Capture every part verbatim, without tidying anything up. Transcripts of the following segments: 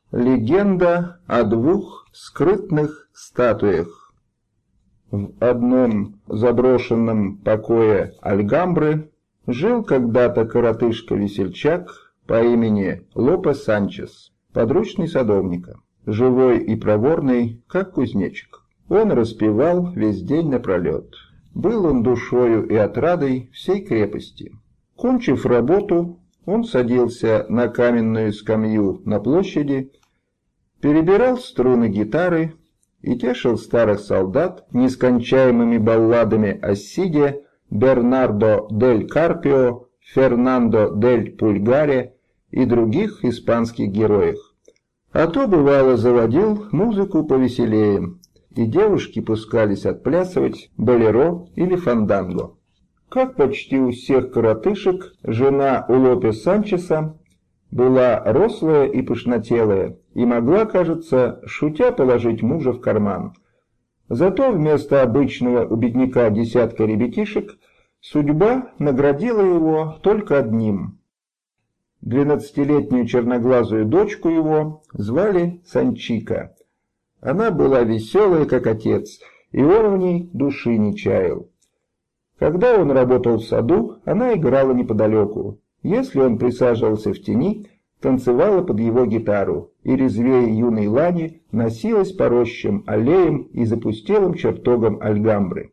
Легенда о двух скрытных статуях. В одном заброшенном покое Альгамбры жил когда-то коротышка-весельчак по имени Лопе Санчес, подручный садовника, живой и проворный, как кузнечик. Он распевал весь день напролет. Был он душою и отрадой всей крепости. Кончив работу, он садился на каменную скамью на площади, перебирал струны гитары и тешил старых солдат нескончаемыми балладами о Сиде, Бернардо дель Карпио, Фернандо дель Пульгаре и других испанских героях. А то, бывало, заводил музыку повеселее, и девушки пускались отплясывать болеро или фанданго. Как почти у всех коротышек, жена у Лопе Санчеса была рослая и пышнотелая, и могла, кажется, шутя положить мужа в карман. Зато вместо обычного у бедняка десятка ребятишек судьба наградила его только одним. Двенадцатилетнюю черноглазую дочку его звали Санчика. Она была веселая, как отец, и он в ней души не чаял. Когда он работал в саду, она играла неподалеку. Если он присаживался в тени, танцевала под его гитару, и резвее юной лани носилась по рощам, аллеям и запустелым чертогам Альгамбры.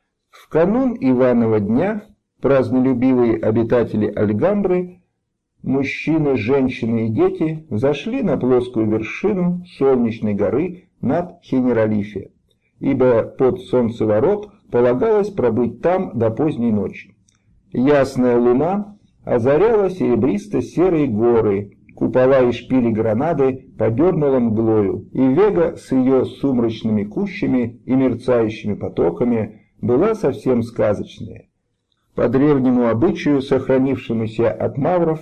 В канун Иванова дня празднолюбивые обитатели Альгамбры, мужчины, женщины и дети, взошли на плоскую вершину солнечной горы над Хенералифе, ибо под солнцеворот полагалось пробыть там до поздней ночи. Ясная луна озаряла серебристо-серые горы, купола и шпили Гранады подернула мглою, и Вега с ее сумрачными кущами и мерцающими потоками была совсем сказочная. По древнему обычаю, сохранившемуся от мавров,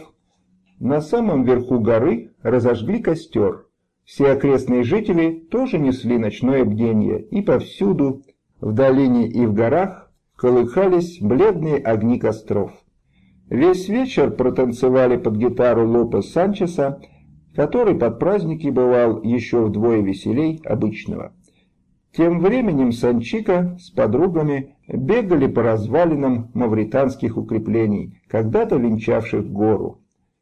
на самом верху горы разожгли костер. Все окрестные жители тоже несли ночное бдение, и повсюду, в долине и в горах, колыхались бледные огни костров. Весь вечер протанцевали под гитару Лопе Санчеса, который под праздники бывал еще вдвое веселей обычного. Тем временем Санчика с подругами бегали по развалинам мавританских укреплений, когда-то венчавших гору.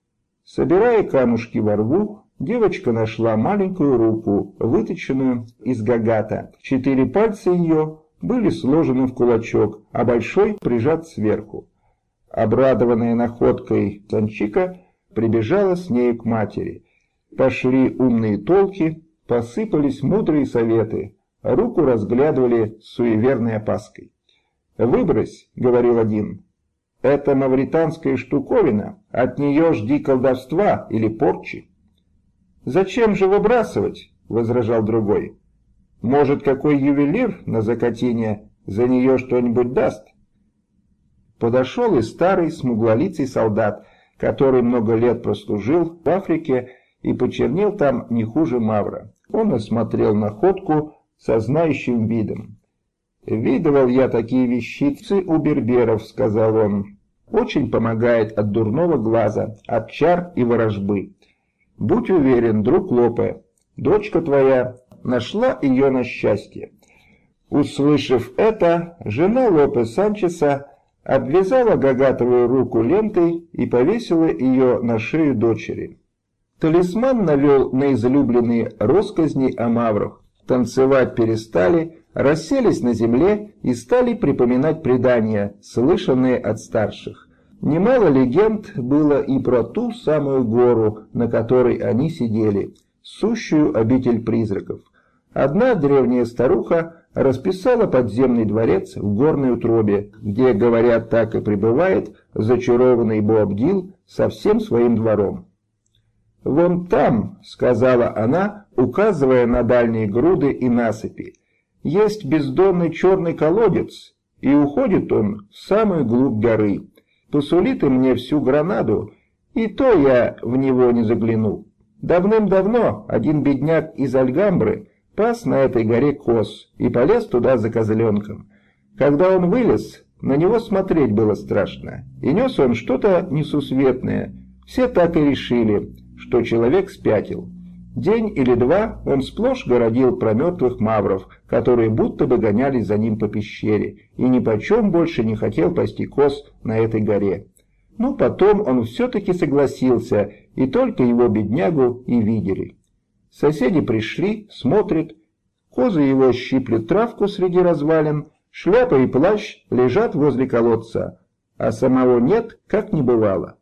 Собирая камушки во рву, девочка нашла маленькую руку, выточенную из гагата. Четыре пальца ее были сложены в кулачок, а большой прижат сверху. Обрадованная находкой Санчика прибежала с нею к матери. Пошли умные толки, посыпались мудрые советы, руку разглядывали с суеверной опаской. «Выбрось», — говорил один, — «это мавританская штуковина, от нее жди колдовства или порчи». «Зачем же выбрасывать?» — возражал другой. «Может, какой ювелир на закатине за нее что-нибудь даст?» Подошел и старый смуглолицый солдат, который много лет прослужил в Африке и почернел там не хуже мавра. Он осмотрел находку со знающим видом. «Видывал я такие вещицы у берберов», — сказал он. «Очень помогает от дурного глаза, от чар и ворожбы. Будь уверен, друг Лопе, дочка твоя нашла ее на счастье». Услышав это, жена Лопе Санчеса обвязала гагатовую руку лентой и повесила ее на шею дочери. Талисман навел на излюбленные россказни о маврах. Танцевать перестали, расселись на земле и стали припоминать предания, слышанные от старших. Немало легенд было и про ту самую гору, на которой они сидели, сущую обитель призраков. Одна древняя старуха расписала подземный дворец в горной утробе, где, говорят, так и пребывает зачарованный Боабдил со всем своим двором. «Вон там», — сказала она, указывая на дальние груды и насыпи, — «есть бездонный черный колодец, и уходит он в самую глубь горы. Посули ты мне всю Гранаду, и то я в него не загляну. Давным-давно один бедняк из Альгамбры пас на этой горе коз и полез туда за козленком. Когда он вылез, на него смотреть было страшно, и нес он что-то несусветное. Все так и решили, что человек спятил. День или два он сплошь городил про мертвых мавров, которые будто бы гонялись за ним по пещере, и ни почем больше не хотел пасти коз на этой горе. Но потом он все-таки согласился, и только его беднягу и видели. Соседи пришли, смотрят, козы его щиплют травку среди развалин, шляпа и плащ лежат возле колодца, а самого нет, как не бывало.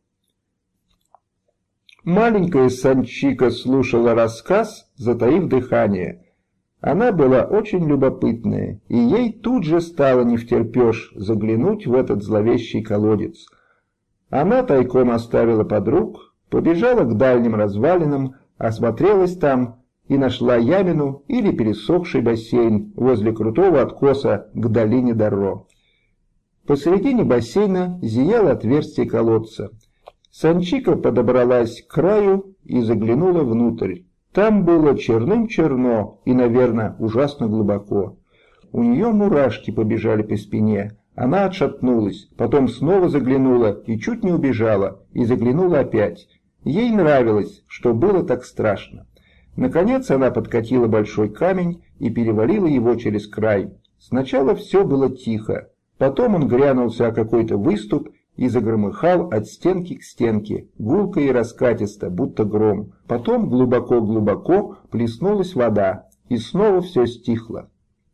Маленькая Санчика слушала рассказ, затаив дыхание. Она была очень любопытная, и ей тут же стало невтерпеж заглянуть в этот зловещий колодец. Она тайком оставила подруг, побежала к дальним развалинам, осмотрелась там и нашла ямину или пересохший бассейн возле крутого откоса к долине Дарро. Посередине бассейна зияло отверстие колодца. Санчика подобралась к краю и заглянула внутрь. Там было черным-черно и, наверное, ужасно глубоко. У нее мурашки побежали по спине. Она отшатнулась, потом снова заглянула и чуть не убежала, и заглянула опять. Ей нравилось, что было так страшно. Наконец она подкатила большой камень и перевалила его через край. Сначала все было тихо, потом он грянулся о какой-то выступ и загромыхал от стенки к стенке, гулко и раскатисто, будто гром. Потом глубоко-глубоко плеснулась вода, и снова все стихло.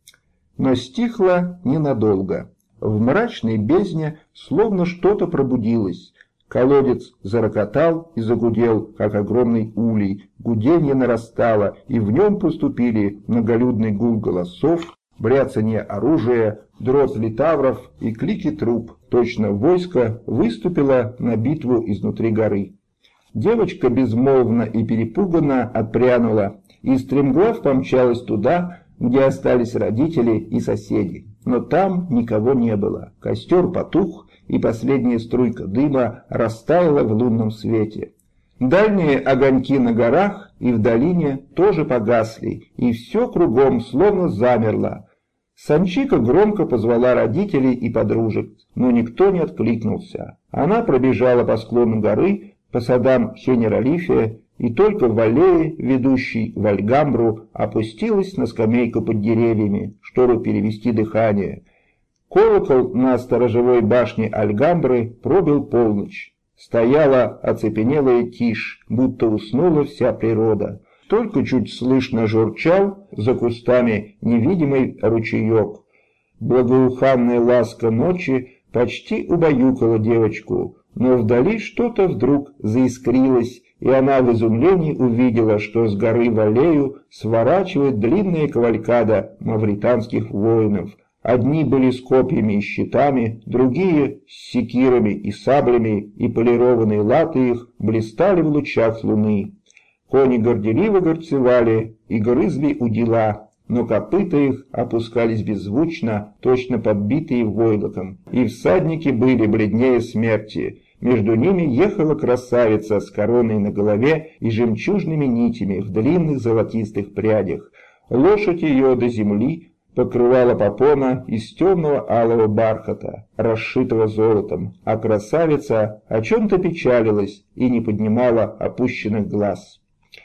Но стихло ненадолго. В мрачной бездне словно что-то пробудилось. Колодец зарокотал и загудел, как огромный улей. Гуденье нарастало, и в нем поступили многолюдный гул голосов, бряцанье оружия, дрот литавров и клики труп. Точно войско выступило на битву изнутри горы. Девочка безмолвно и перепуганно отпрянула, и стремглав помчалась туда, где остались родители и соседи. Но там никого не было. Костер потух, и последняя струйка дыма растаяла в лунном свете. Дальние огоньки на горах и в долине тоже погасли, и все кругом словно замерло. Санчика громко позвала родителей и подружек, но никто не откликнулся. Она пробежала по склону горы, по садам Хенералифе, и только в аллее, ведущей в Альгамбру, опустилась на скамейку под деревьями, чтобы перевести дыхание. Колокол на сторожевой башне Альгамбры пробил полночь. Стояла оцепенелая тишь, будто уснула вся природа. Только чуть слышно журчал за кустами невидимый ручеек. Благоуханная ласка ночи почти убаюкала девочку, но вдали что-то вдруг заискрилось, и она в изумлении увидела, что с горы в аллею сворачивает длинная кавалькада мавританских воинов. Одни были с копьями и щитами, другие с секирами и саблями, и полированные латы их блистали в лучах луны. Кони горделиво горцевали и грызли удила, но копыта их опускались беззвучно, точно подбитые войлоком, и всадники были бледнее смерти. Между ними ехала красавица с короной на голове и жемчужными нитями в длинных золотистых прядях. Лошадь ее до земли покрывала попона из темного алого бархата, расшитого золотом, а красавица о чем-то печалилась и не поднимала опущенных глаз.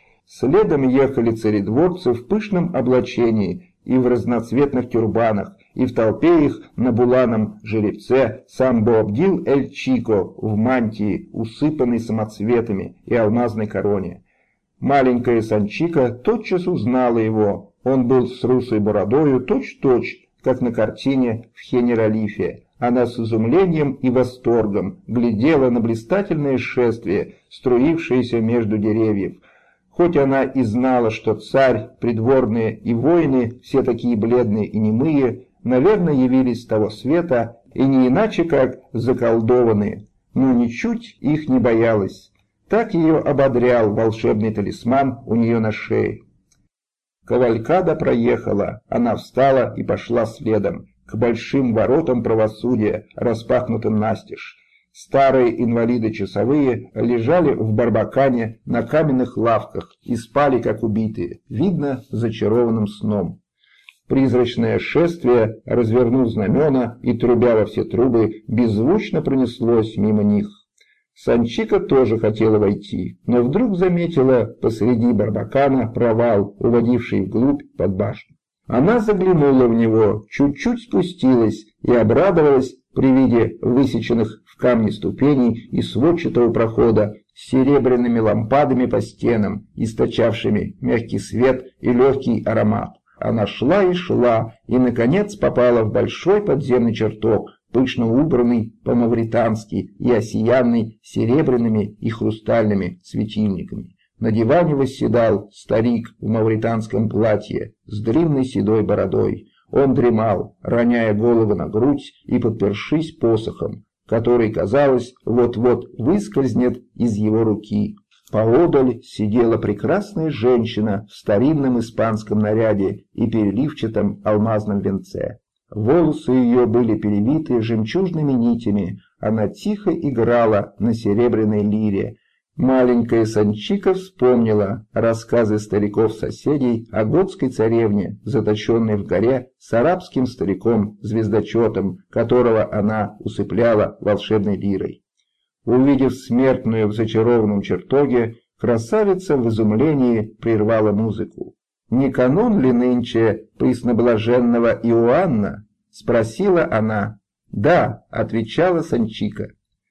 Следом ехали царедворцы в пышном облачении и в разноцветных тюрбанах, и в толпе их на буланом жеребце сам Боабдил эль-Чико в мантии, усыпанной самоцветами и алмазной короне. Маленькая Санчика тотчас узнала его. Он был с русой бородою точь-точь, как на картине в Хенералифе. Она с изумлением и восторгом глядела на блистательное шествие, струившееся между деревьев. Хоть она и знала, что царь, придворные и воины, все такие бледные и немые, наверное, явились с того света, и не иначе как заколдованные, но ничуть их не боялась. Так ее ободрял волшебный талисман у нее на шее. Кавалькада проехала, она встала и пошла следом, к большим воротам правосудия, распахнутым настежь. Старые инвалиды-часовые лежали в Барбакане на каменных лавках и спали, как убитые, видно, зачарованным сном. Призрачное шествие, развернув знамена и трубя во все трубы, беззвучно пронеслось мимо них. Санчика тоже хотела войти, но вдруг заметила посреди барбакана провал, уводивший вглубь под башню. Она заглянула в него, чуть-чуть спустилась и обрадовалась при виде высеченных в камне ступеней и сводчатого прохода с серебряными лампадами по стенам, источавшими мягкий свет и легкий аромат. Она шла и шла, и, наконец, попала в большой подземный чертог, пышно убранный по-мавритански и осиянный серебряными и хрустальными светильниками. На диване восседал старик в мавританском платье с длинной седой бородой. Он дремал, роняя голову на грудь и подпершись посохом, который, казалось, вот-вот выскользнет из его руки. Поодаль сидела прекрасная женщина в старинном испанском наряде и переливчатом алмазном венце. Волосы ее были перевиты жемчужными нитями, она тихо играла на серебряной лире. Маленькая Санчика вспомнила рассказы стариков-соседей о готской царевне, заточенной в горе с арабским стариком-звездочетом, которого она усыпляла волшебной лирой. Увидев смертную в зачарованном чертоге, красавица в изумлении прервала музыку. «Не канун ли нынче пресноблаженного Иоанна?» — спросила она. «Да», — отвечала Санчика.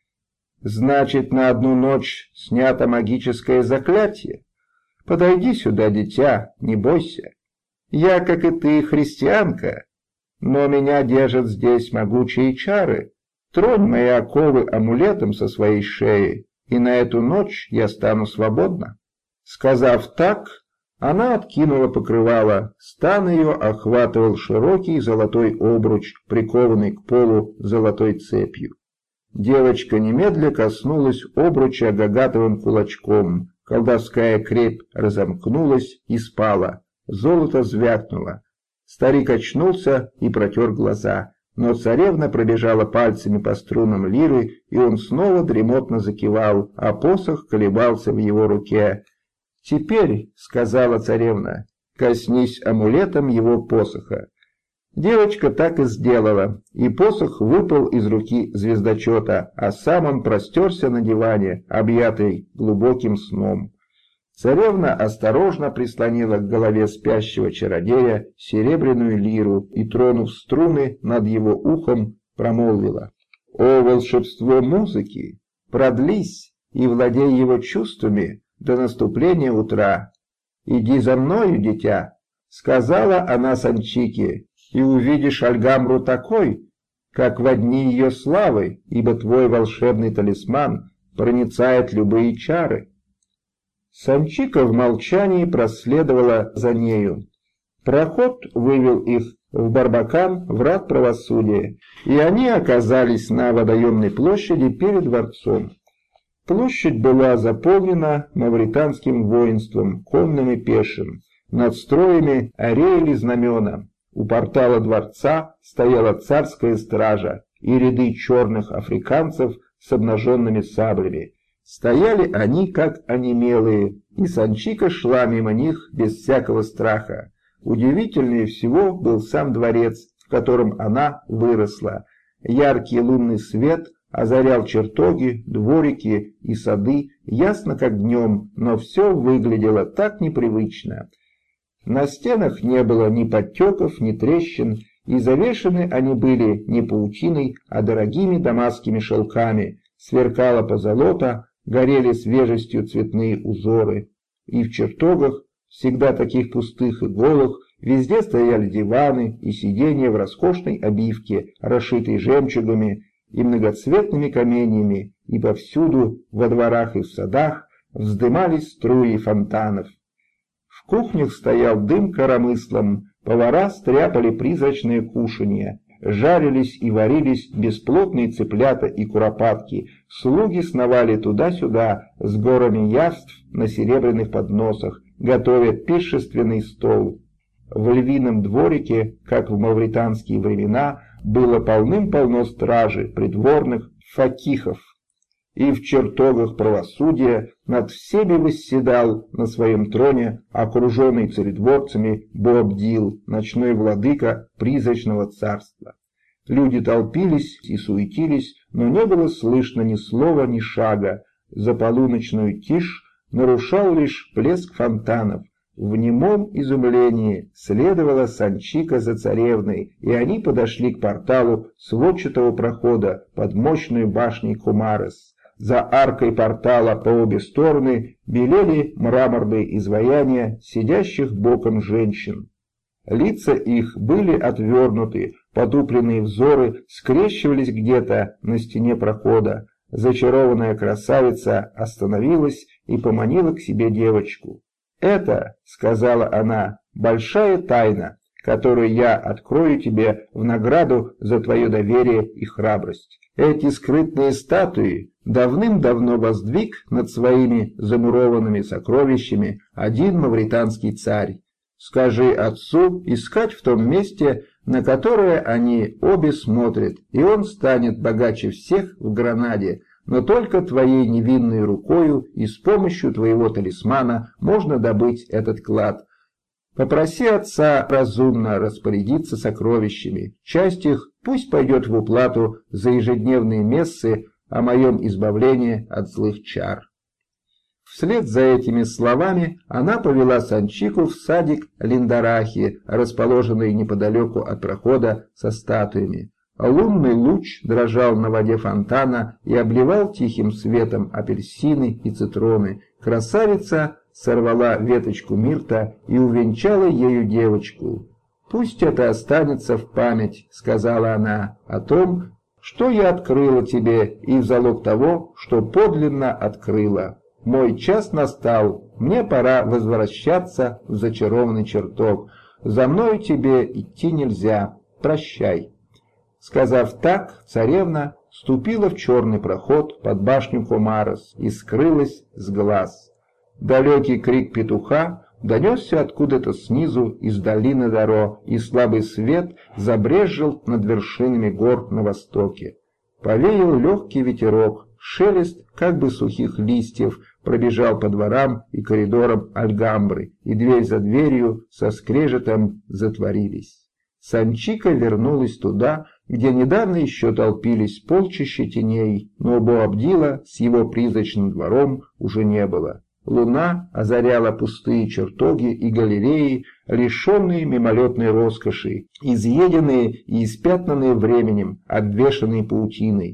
«Значит, на одну ночь снято магическое заклятие? Подойди сюда, дитя, не бойся. Я, как и ты, христианка, но меня держат здесь могучие чары. Тронь мои оковы амулетом со своей шеи, и на эту ночь я стану свободна». Сказав так, она откинула покрывало, стан ее охватывал широкий золотой обруч, прикованный к полу золотой цепью. Девочка немедля коснулась обруча гагатовым кулачком, колдовская крепь разомкнулась и спала, золото звякнуло. Старик очнулся и протер глаза, но царевна пробежала пальцами по струнам лиры, и он снова дремотно закивал, а посох колебался в его руке. «Теперь, — сказала царевна, — коснись амулетом его посоха». Девочка так и сделала, и посох выпал из руки звездочета, а сам он простерся на диване, объятый глубоким сном. Царевна осторожно прислонила к голове спящего чародея серебряную лиру и, тронув струны над его ухом, промолвила: «О, волшебство музыки! Продлись и владей его чувствами до наступления утра. Иди за мною, дитя», — сказала она Санчике, «и увидишь Альгамбру такой, как во дни ее славы, ибо твой волшебный талисман проницает любые чары». Санчика в молчании проследовала за нею. Проход вывел их в Барбакан, врат правосудия, и они оказались на водоемной площади перед дворцом. Площадь была заполнена мавританским воинством, конным и пешим. Над строями ореяли знамена. У портала дворца стояла царская стража и ряды черных африканцев с обнаженными саблями. Стояли они, как онемелые, и Санчика шла мимо них без всякого страха. Удивительнее всего был сам дворец, в котором она выросла. Яркий лунный свет озарял чертоги, дворики и сады, ясно как днем, но все выглядело так непривычно. На стенах не было ни подтеков, ни трещин, и завешены они были не паутиной, а дорогими дамасскими шелками. Сверкала позолота, горели свежестью цветные узоры. И в чертогах, всегда таких пустых и голых, везде стояли диваны и сиденья в роскошной обивке, расшитой жемчугами и многоцветными каменьями, и повсюду, во дворах и в садах, вздымались струи фонтанов. В кухнях стоял дым коромыслом, повара стряпали призрачные кушанья, жарились и варились бесплотные цыплята и куропатки, слуги сновали туда-сюда с горами яств на серебряных подносах, готовя пиршественный стол. В львином дворике, как в мавританские времена, было полным-полно стражи, придворных, факихов. И в чертогах правосудия над всеми восседал на своем троне, окруженный царедворцами, Боабдил, ночной владыка призрачного царства. Люди толпились и суетились, но не было слышно ни слова, ни шага. За полуночную тишь нарушал лишь плеск фонтанов. В немом изумлении следовала Санчика за царевной, и они подошли к порталу сводчатого прохода под мощной башней Кумарес. За аркой портала по обе стороны белели мраморные изваяния сидящих боком женщин. Лица их были отвернуты, потупленные взоры скрещивались где-то на стене прохода. Зачарованная красавица остановилась и поманила к себе девочку. «Это, — сказала она, — большая тайна, которую я открою тебе в награду за твое доверие и храбрость. Эти скрытные статуи давным-давно воздвиг над своими замурованными сокровищами один мавританский царь. Скажи отцу искать в том месте, на которое они обе смотрят, и он станет богаче всех в Гранаде. Но только твоей невинной рукою и с помощью твоего талисмана можно добыть этот клад. Попроси отца разумно распорядиться сокровищами. Часть их пусть пойдет в уплату за ежедневные мессы о моем избавлении от злых чар». Вслед за этими словами она повела Санчику в садик Линдарахи, расположенный неподалеку от прохода со статуями. Лунный луч дрожал на воде фонтана и обливал тихим светом апельсины и цитроны. Красавица сорвала веточку мирта и увенчала ею девочку. «Пусть это останется в память, — сказала она, — о том, что я открыла тебе, и в залог того, что подлинно открыла. Мой час настал, мне пора возвращаться в зачарованный чертог. За мною тебе идти нельзя, прощай». Сказав так, царевна ступила в черный проход под башню Кумарес и скрылась с глаз. Далекий крик петуха донесся откуда-то снизу из долины Даро, и слабый свет забрезжил над вершинами гор на востоке. Повеял легкий ветерок, шелест как бы сухих листьев пробежал по дворам и коридорам Альгамбры, и дверь за дверью со скрежетом затворились. Санчика вернулась туда, где недавно еще толпились полчища теней, но Боабдила с его призрачным двором уже не было. Луна озаряла пустые чертоги и галереи, лишенные мимолетной роскоши, изъеденные и испятнанные временем, обвешанные паутиной.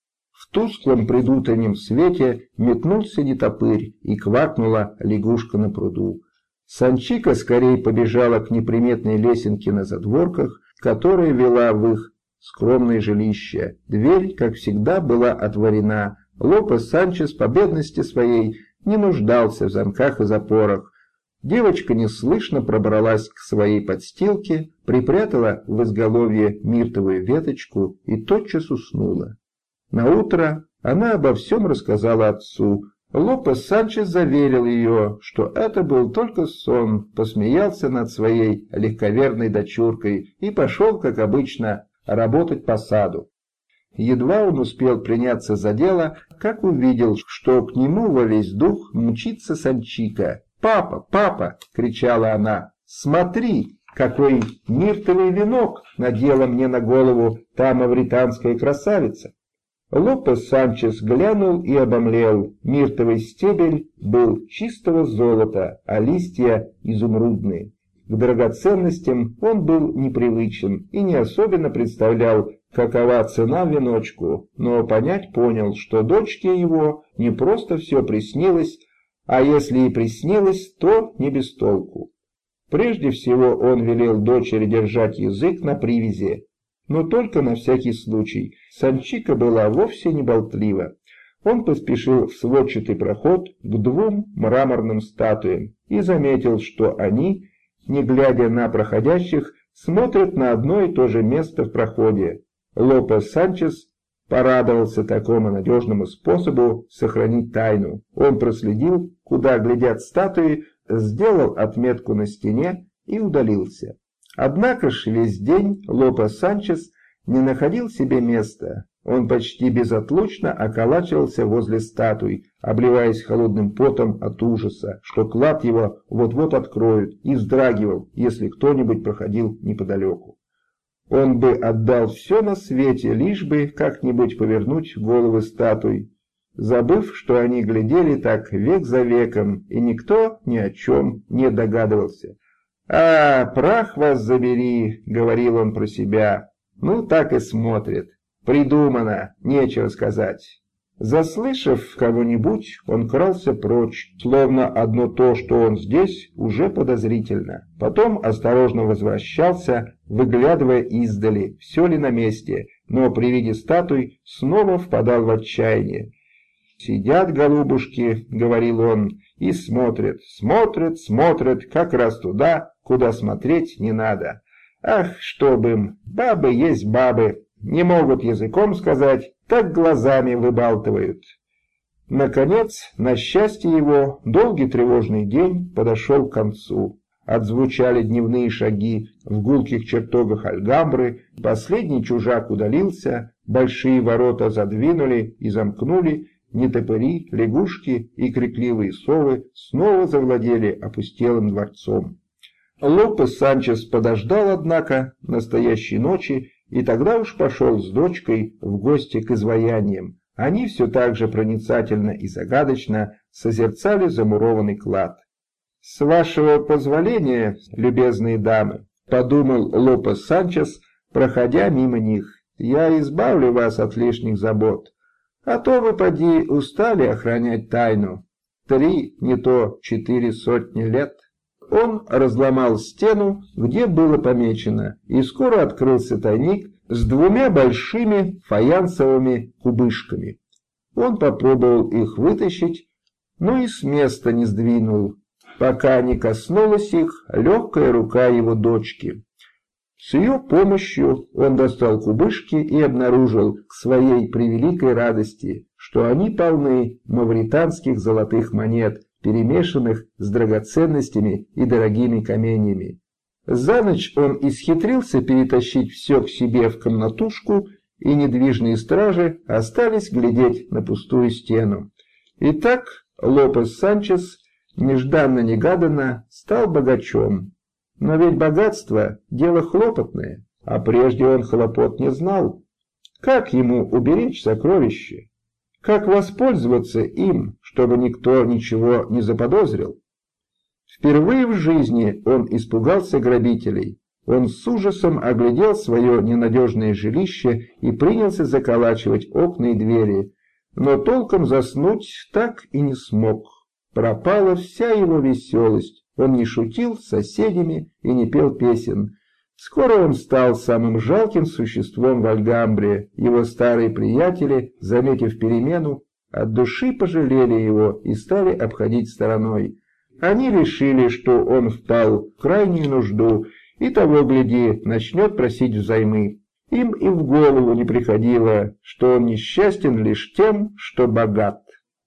В тусклом предутреннем свете метнулся нетопырь, и квакнула лягушка на пруду. Санчика скорее побежала к неприметной лесенке на задворках, которая вела в их скромное жилище. Дверь, как всегда, была отворена. Лопес Санчес по бедности своей не нуждался в замках и запорах. Девочка неслышно пробралась к своей подстилке, припрятала в изголовье миртовую веточку и тотчас уснула. Наутро она обо всем рассказала отцу. Лопес Санчес заверил ее, что это был только сон, посмеялся над своей легковерной дочуркой и пошел, как обычно, работать по саду. Едва он успел приняться за дело, как увидел, что к нему во весь дух мчится Санчика. «Папа, папа!» — кричала она. «Смотри, какой миртовый венок надела мне на голову та мавританская красавица!» Лопес Санчес глянул и обомлел. Миртовый стебель был чистого золота, а листья изумрудные. К драгоценностям он был непривычен и не особенно представлял, какова цена веночку, но понять понял, что дочке его не просто все приснилось, а если и приснилось, то не без толку. Прежде всего он велел дочери держать язык на привязи, но только на всякий случай. Санчика была вовсе не болтлива. Он поспешил в сводчатый проход к двум мраморным статуям и заметил, что они, не глядя на проходящих, смотрят на одно и то же место в проходе. Лопес Санчес порадовался такому надежному способу сохранить тайну. Он проследил, куда глядят статуи, сделал отметку на стене и удалился. Однако ж весь день Лопес Санчес не находил себе места. Он почти безотлучно околачивался возле статуй, обливаясь холодным потом от ужаса, что клад его вот-вот откроют, и вздрагивал, если кто-нибудь проходил неподалеку. Он бы отдал все на свете, лишь бы как-нибудь повернуть головы статуй, забыв, что они глядели так век за веком, и никто ни о чем не догадывался. «А, прах вас забери», — говорил он про себя. «Ну, так и смотрит. Придумано, нечего сказать». Заслышав кого-нибудь, он крался прочь, словно одно то, что он здесь, уже подозрительно. Потом осторожно возвращался, выглядывая издали, все ли на месте, но при виде статуй снова впадал в отчаяние. «Сидят голубушки», — говорил он, — «и смотрят, смотрят, смотрят, как раз туда, куда смотреть не надо. Ах, чтоб им, бабы есть бабы, не могут языком сказать, так глазами выбалтывают». Наконец, на счастье его, долгий тревожный день подошел к концу. Отзвучали дневные шаги в гулких чертогах Альгамбры, последний чужак удалился, большие ворота задвинули и замкнули, нетопыри, лягушки и крикливые совы снова завладели опустелым дворцом. Лопес Санчес подождал, однако, настоящей ночи, и тогда уж пошел с дочкой в гости к изваяниям. Они все так же проницательно и загадочно созерцали замурованный клад. «С вашего позволения, любезные дамы», — подумал Лопес Санчес, проходя мимо них, — «я избавлю вас от лишних забот. А то вы, поди, устали охранять тайну. Три, не то четыре сотни лет». Он разломал стену, где было помечено, и скоро открылся тайник с двумя большими фаянсовыми кубышками. Он попробовал их вытащить, но и с места не сдвинул, пока не коснулась их легкая рука его дочки. С ее помощью он достал кубышки и обнаружил к своей превеликой радости, что они полны мавританских золотых монет, перемешанных с драгоценностями и дорогими каменьями. За ночь он исхитрился перетащить все к себе в комнатушку, и недвижные стражи остались глядеть на пустую стену. Итак, Лопес Санчес нежданно-негаданно стал богачом. Но ведь богатство — дело хлопотное, а прежде он хлопот не знал. Как ему уберечь сокровище? Как воспользоваться им, чтобы никто ничего не заподозрил? Впервые в жизни он испугался грабителей. Он с ужасом оглядел свое ненадежное жилище и принялся заколачивать окна и двери, но толком заснуть так и не смог. Пропала вся его веселость. Он не шутил с соседями и не пел песен. Скоро он стал самым жалким существом в Альгамбре. Его старые приятели, заметив перемену, от души пожалели его и стали обходить стороной. Они решили, что он впал в крайнюю нужду, и того, гляди, начнет просить взаймы. Им и в голову не приходило, что он несчастен лишь тем, что богат.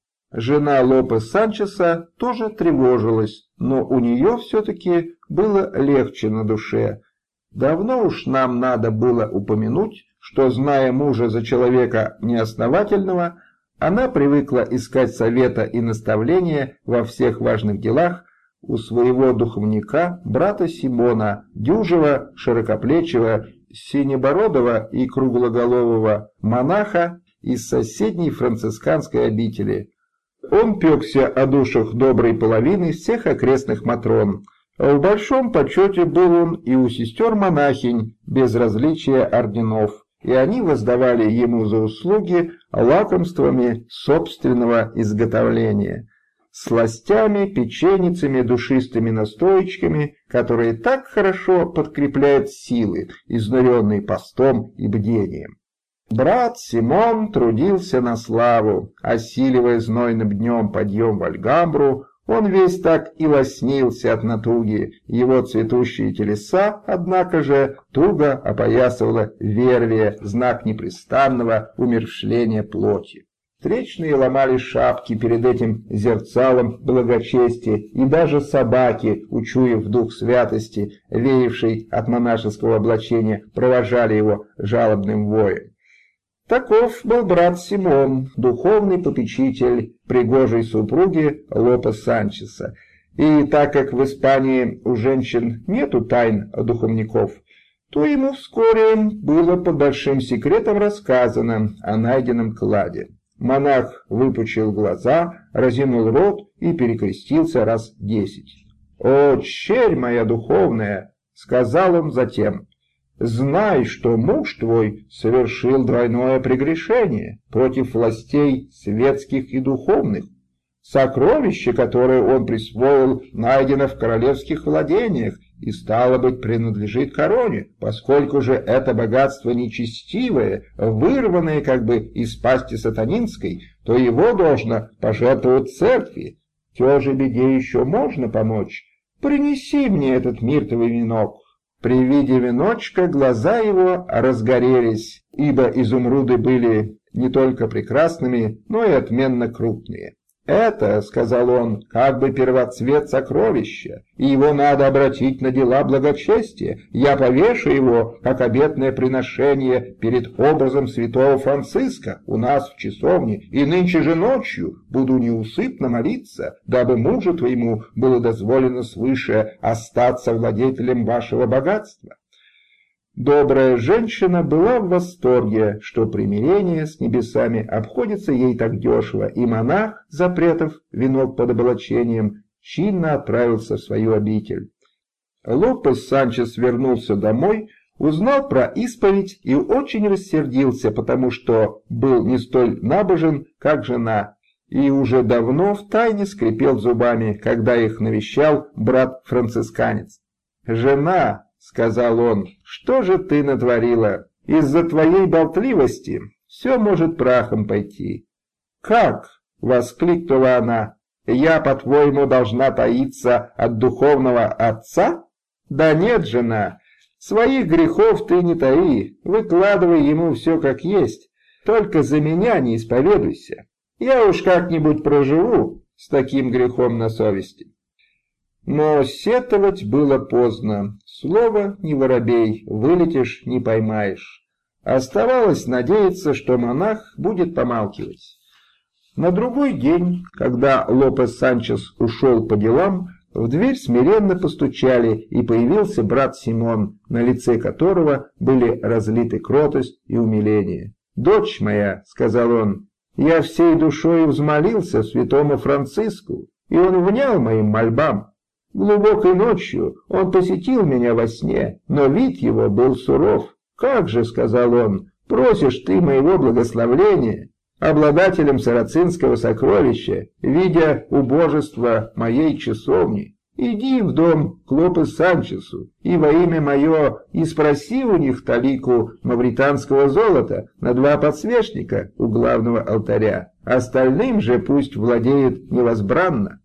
Жена Лопес Санчеса тоже тревожилась, но у нее все-таки было легче на душе. Давно уж нам надо было упомянуть, что, зная мужа за человека неосновательного, она привыкла искать совета и наставления во всех важных делах у своего духовника, брата Симона, дюжего, широкоплечего, синебородого и круглоголового монаха из соседней францисканской обители. Он пекся о душах доброй половины всех окрестных матрон. А в большом почете был он и у сестер-монахинь без различия орденов, и они воздавали ему за услуги лакомствами собственного изготовления, сластями, печеницами, душистыми настоечками, которые так хорошо подкрепляют силы, изнуренные постом и бдением. Брат Симон трудился на славу, осиливая знойным днем подъем в Альгамбру. Он весь так и лоснился от натуги. Его цветущие телеса, однако же, туго опоясывала вервия, знак непрестанного умерщвления плоти. Встречные ломали шапки перед этим зерцалом благочестия, и даже собаки, учуяв дух святости, веявший от монашеского облачения, провожали его жалобным воем. Таков был брат Симон, духовный попечитель пригожей супруги Лопес Санчеса. И так как в Испании у женщин нету тайн духовников, то ему вскоре было под большим секретом рассказано о найденном кладе. Монах выпучил глаза, разинул рот и перекрестился раз десять. «О, черь моя духовная!» — сказал он затем. «Знай, что муж твой совершил двойное прегрешение против властей светских и духовных. Сокровище, которое он присвоил, найдено в королевских владениях и, стало быть, принадлежит короне, поскольку же это богатство нечестивое, вырванное как бы из пасти сатанинской, то его должно пожертвовать церкви. Те же беде еще можно помочь. Принеси мне этот миртовый венок». При виде веночка глаза его разгорелись, ибо изумруды были не только прекрасными, но и отменно крупные. «Это, — сказал он, — как бы первоцвет сокровища, и его надо обратить на дела благочестия. Я повешу его, как обетное приношение, перед образом святого Франциска у нас в часовне, и нынче же ночью буду неусыпно молиться, дабы мужу твоему было дозволено свыше остаться владетелем вашего богатства». Добрая женщина была в восторге, что примирение с небесами обходится ей так дешево, и монах, запрятав венок под облачением, чинно отправился в свою обитель. Лопес Санчес вернулся домой, узнал про исповедь и очень рассердился, потому что был не столь набожен, как жена, и уже давно втайне скрипел зубами, когда их навещал брат-францисканец. «Жена, — сказал он, — что же ты натворила? Из-за твоей болтливости все может прахом пойти». «Как?» — воскликнула она. «Я, по-твоему, должна таиться от духовного отца?» «Да нет, жена, своих грехов ты не таи, выкладывай ему все как есть, только за меня не исповедуйся. Я уж как-нибудь проживу с таким грехом на совести». Но сетовать было поздно. Слово не воробей, вылетишь — не поймаешь. Оставалось надеяться, что монах будет помалкивать. На другой день, когда Лопес Санчес ушел по делам, в дверь смиренно постучали, и появился брат Симон, на лице которого были разлиты кротость и умиление. «Дочь моя, — сказал он, — я всей душой взмолился святому Франциску, и он внял моим мольбам. Глубокой ночью он посетил меня во сне, но вид его был суров. «Как же, — сказал он, — просишь ты моего благословления, обладателем сарацинского сокровища, видя убожество моей часовни? Иди в дом к Лопес Санчесу и во имя мое и спроси у них талику мавританского золота на два подсвечника у главного алтаря, остальным же пусть владеет невозбранно».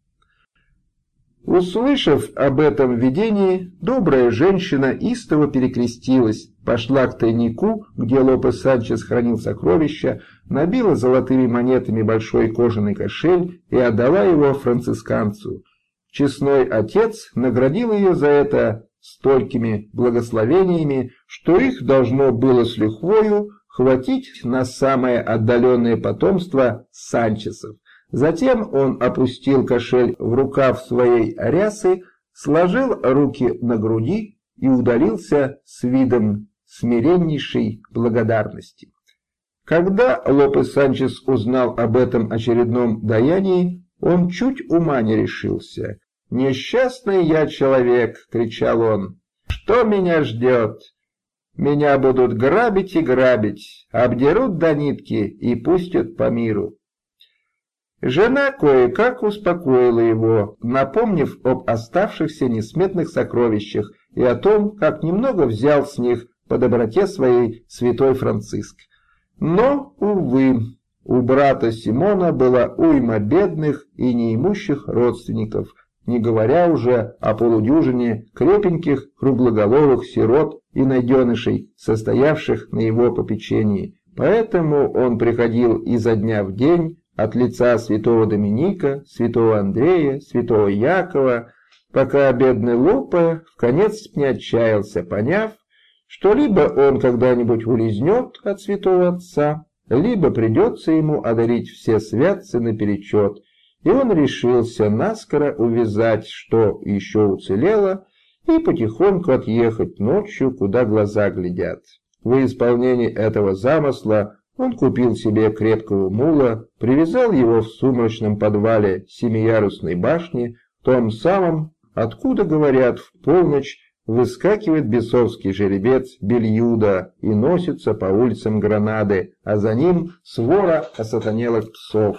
Услышав об этом видении, добрая женщина истово перекрестилась, пошла к тайнику, где Лопес Санчес хранил сокровища, набила золотыми монетами большой кожаный кошель и отдала его францисканцу. Честной отец наградил ее за это столькими благословениями, что их должно было с лихвою хватить на самое отдаленное потомство Санчесов. Затем он опустил кошель в рукав своей рясы, сложил руки на груди и удалился с видом смиреннейшей благодарности. Когда Лопес Санчес узнал об этом очередном даянии, он чуть ума не решился. «Несчастный я человек!» — кричал он. «Что меня ждет? Меня будут грабить и грабить, обдерут до нитки и пустят по миру». Жена кое-как успокоила его, напомнив об оставшихся несметных сокровищах и о том, как немного взял с них по доброте своей святой Франциск. Но, увы, у брата Симона была уйма бедных и неимущих родственников, не говоря уже о полудюжине крепеньких круглоголовых сирот и найденышей, состоявших на его попечении. Поэтому он приходил изо дня в день от лица святого Доминика, святого Андрея, святого Якова, пока бедный Лопе вконец не отчаялся, поняв, что либо он когда-нибудь улизнет от святого отца, либо придется ему одарить все святцы наперечет, и он решился наскоро увязать, что еще уцелело, и потихоньку отъехать ночью, куда глаза глядят. В исполнении этого замысла он купил себе крепкого мула, привязал его в сумрачном подвале семиярусной башни, том самом, откуда, говорят, в полночь выскакивает бесовский жеребец Бельюда и носится по улицам Гранады, а за ним свора осатанелых псов.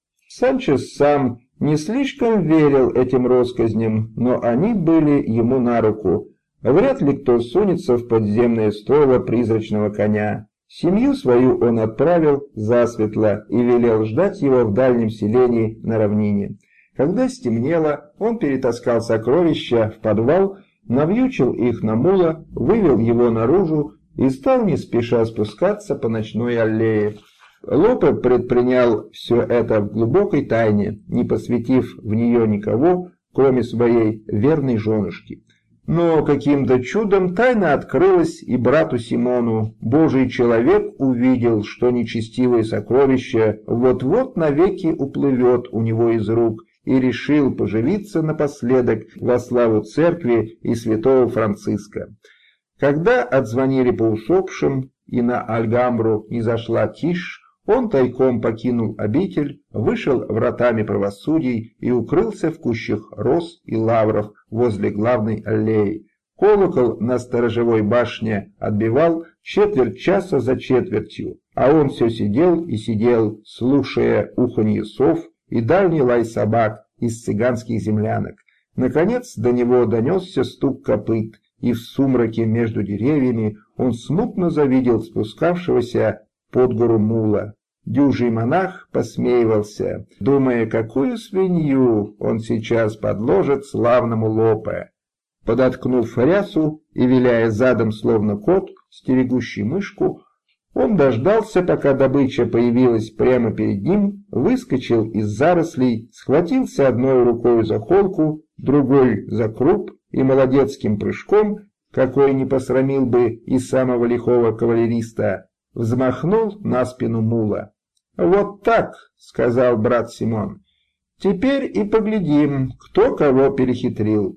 Санчес сам не слишком верил этим россказням, но они были ему на руку. Вряд ли кто сунется в подземное стойло призрачного коня. Семью свою он отправил засветло и велел ждать его в дальнем селении на равнине. Когда стемнело, он перетаскал сокровища в подвал, навьючил их на мула, вывел его наружу и стал не спеша спускаться по ночной аллее. Лопе предпринял все это в глубокой тайне, не посвятив в нее никого, кроме своей верной женушки. Но каким-то чудом тайна открылась и брату Симону. Божий человек увидел, что нечестивое сокровище вот-вот навеки уплывет у него из рук, и решил поживиться напоследок во славу церкви и святого Франциска. Когда отзвонили по усопшим и на Альгамбру не зашла тишь, он тайком покинул обитель, вышел вратами правосудий и укрылся в кущах роз и лавров возле главной аллеи. Колокол на сторожевой башне отбивал четверть часа за четвертью, а он все сидел и сидел, слушая уханье сов и дальний лай собак из цыганских землянок. Наконец до него донесся стук копыт, и в сумраке между деревьями он смутно завидел спускавшегося под гору мула. Дюжий монах посмеивался, думая, какую свинью он сейчас подложит славному Лопе. Подоткнув рясу и виляя задом, словно кот, стерегущий мышку, он дождался, пока добыча появилась прямо перед ним, выскочил из зарослей, схватился одной рукой за холку, другой за круп и молодецким прыжком, какой не посрамил бы и самого лихого кавалериста, взмахнул на спину мула. «Вот так», — сказал брат Симон, — «теперь и поглядим, кто кого перехитрил».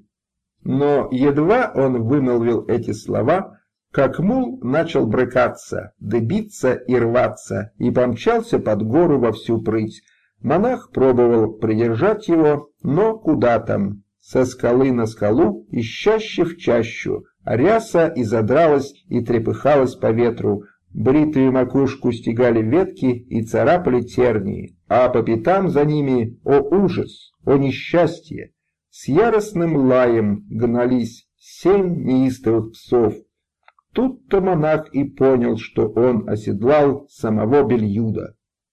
Но едва он вымолвил эти слова, как мул начал брыкаться, дыбиться и рваться, и помчался под гору во всю прыть. Монах пробовал придержать его, но куда там, со скалы на скалу и чаще в чащу, а ряса и задралась и трепыхалась по ветру. Бритую макушку стегали ветки и царапали тернии, а по пятам за ними, о ужас, о несчастье, с яростным лаем гнались семь неистовых псов. Тут-то монах и понял, что он оседлал самого Бельюда.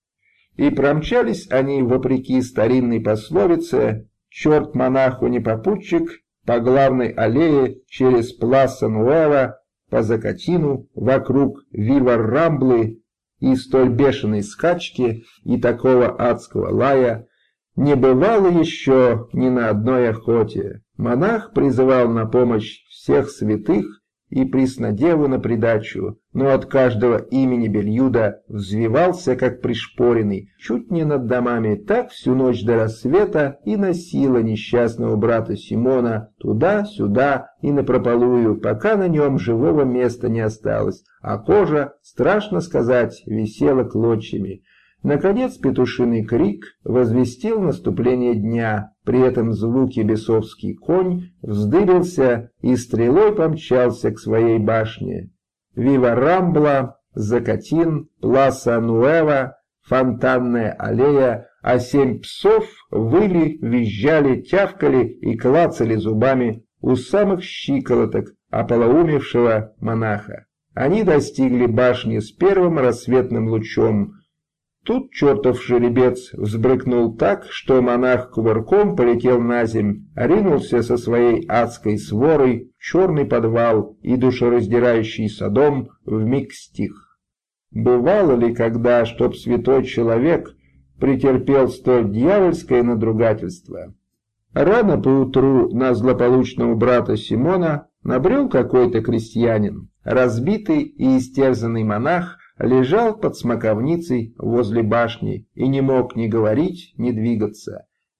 И промчались они, вопреки старинной пословице «Черт монаху не попутчик» по главной аллее через Пласа Нуэва, по Закатину, вокруг Вива-Рамблы, и столь бешеной скачки и такого адского лая не бывало еще ни на одной охоте. Монах призывал на помощь всех святых и Преснодеву на придачу, но от каждого имени Бельюда взвивался, как пришпоренный, чуть не над домами, так всю ночь до рассвета и носила несчастного брата Симона туда-сюда и напропалую, пока на нем живого места не осталось, а кожа, страшно сказать, висела клочьями. Наконец петушиный крик возвестил наступление дня, при этом звуки бесовский конь вздыбился и стрелой помчался к своей башне. Вива-Рамбла, Закатин, Пласа Нуэва, Фонтанная аллея, а семь псов выли, визжали, тявкали и клацали зубами у самых щиколоток ополоумевшего монаха. Они достигли башни с первым рассветным лучом. Тут чертов жеребец взбрыкнул так, что монах кувырком полетел на земь, ринулся со своей адской сворой в черный подвал, и душераздирающий Содом вмиг стих. Бывало ли когда, чтоб святой человек претерпел столь дьявольское надругательство? Рано поутру на злополучного брата Симона набрел какой-то крестьянин. Разбитый и истерзанный монах лежал под смоковницей возле башни и не мог ни говорить, ни двигаться.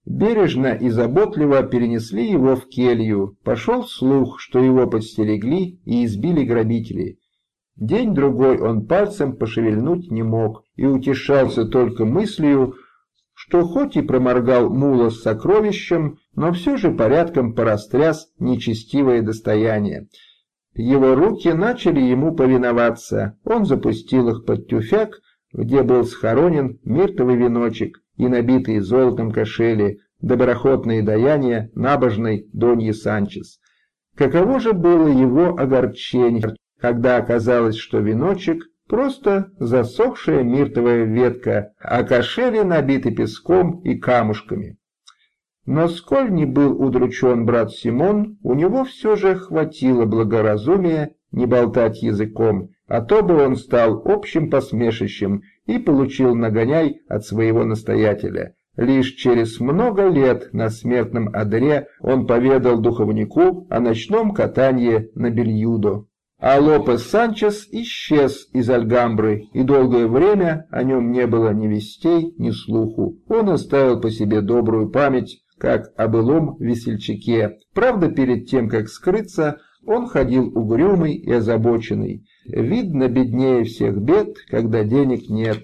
бережно и заботливо перенесли его в келью. Пошел слух, что его подстерегли и избили грабители. День-другой он пальцем пошевельнуть не мог и утешался только мыслью, что хоть и проморгал мула с сокровищем, но все же порядком порастряс нечестивое достояние. Его руки начали ему повиноваться, он запустил их под тюфяк, где был схоронен миртовый веночек и набитые золотом кошели, доброхотные даяния набожной Доньи Санчес. Каково же было его огорчение, когда оказалось, что веночек — просто засохшая миртовая ветка, а кошели набиты песком и камушками. Но сколь ни был удручен брат Симон, у него все же хватило благоразумия не болтать языком, а то бы он стал общим посмешищем и получил нагоняй от своего настоятеля. Лишь через много лет на смертном одре он поведал духовнику о ночном катании на Бельюдо. А Лопес Санчес исчез из Альгамбры, и долгое время о нем не было ни вестей, ни слуху. Он оставил по себе добрую память, как о былом весельчаке. Правда, перед тем, как скрыться, он ходил угрюмый и озабоченный. Видно, беднее всех бед, когда денег нет.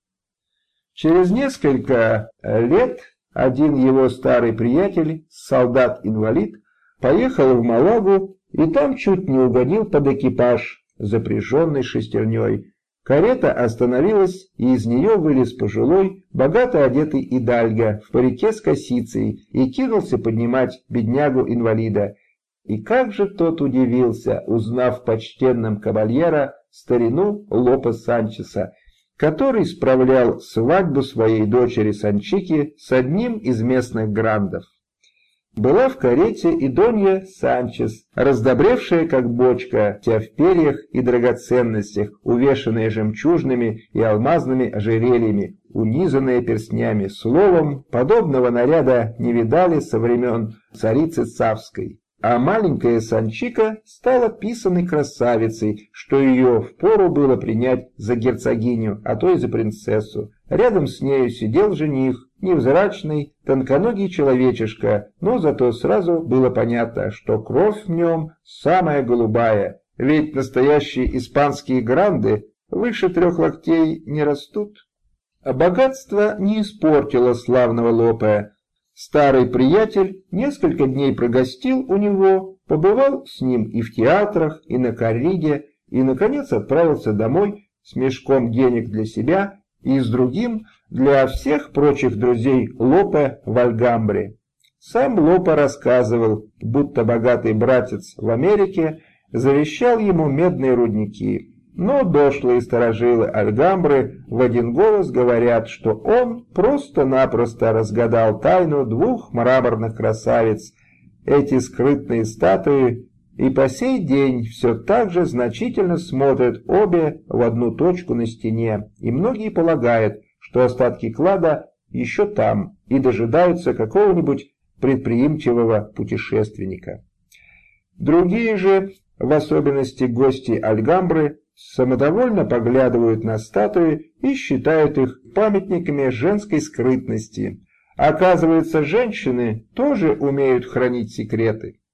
Через несколько лет один его старый приятель, солдат-инвалид, поехал в Малагу и там чуть не угодил под экипаж, запряженный шестерней. Карета остановилась, и из нее вылез пожилой, богато одетый идальго в парике с косицей и кинулся поднимать беднягу-инвалида. И как же тот удивился, узнав в почтенном кавальера старину Лопес Санчеса, который справлял свадьбу своей дочери Санчики с одним из местных грандов. Была в карете и Донья Санчес, раздобревшая как бочка, вся в перьях и драгоценностях, увешанная жемчужными и алмазными ожерельями, унизанная перстнями. Словом, подобного наряда не видали со времен царицы Цавской. А маленькая Санчика стала писаной красавицей, что ее впору было принять за герцогиню, а то и за принцессу. Рядом с нею сидел жених, невзрачный, тонконогий человечишка, но зато сразу было понятно, что кровь в нем самая голубая, ведь настоящие испанские гранды выше трех локтей не растут. А богатство не испортило славного Лопе. Старый приятель несколько дней прогостил у него, побывал с ним и в театрах, и на корриде, и, наконец, отправился домой с мешком денег для себя и с другим для всех прочих друзей Лопе в Альгамбре. Сам Лопе рассказывал, будто богатый братец в Америке завещал ему медные рудники. Но дошлые старожилы Альгамбры в один голос говорят, что он просто-напросто разгадал тайну двух мраморных красавиц. Эти скрытные статуи и по сей день все так же значительно смотрят обе в одну точку на стене, и многие полагают, что остатки клада еще там и дожидаются какого-нибудь предприимчивого путешественника. Другие же, в особенности гости Альгамбры, самодовольно поглядывают на статуи и считают их памятниками женской скрытности. Оказывается, женщины тоже умеют хранить секреты.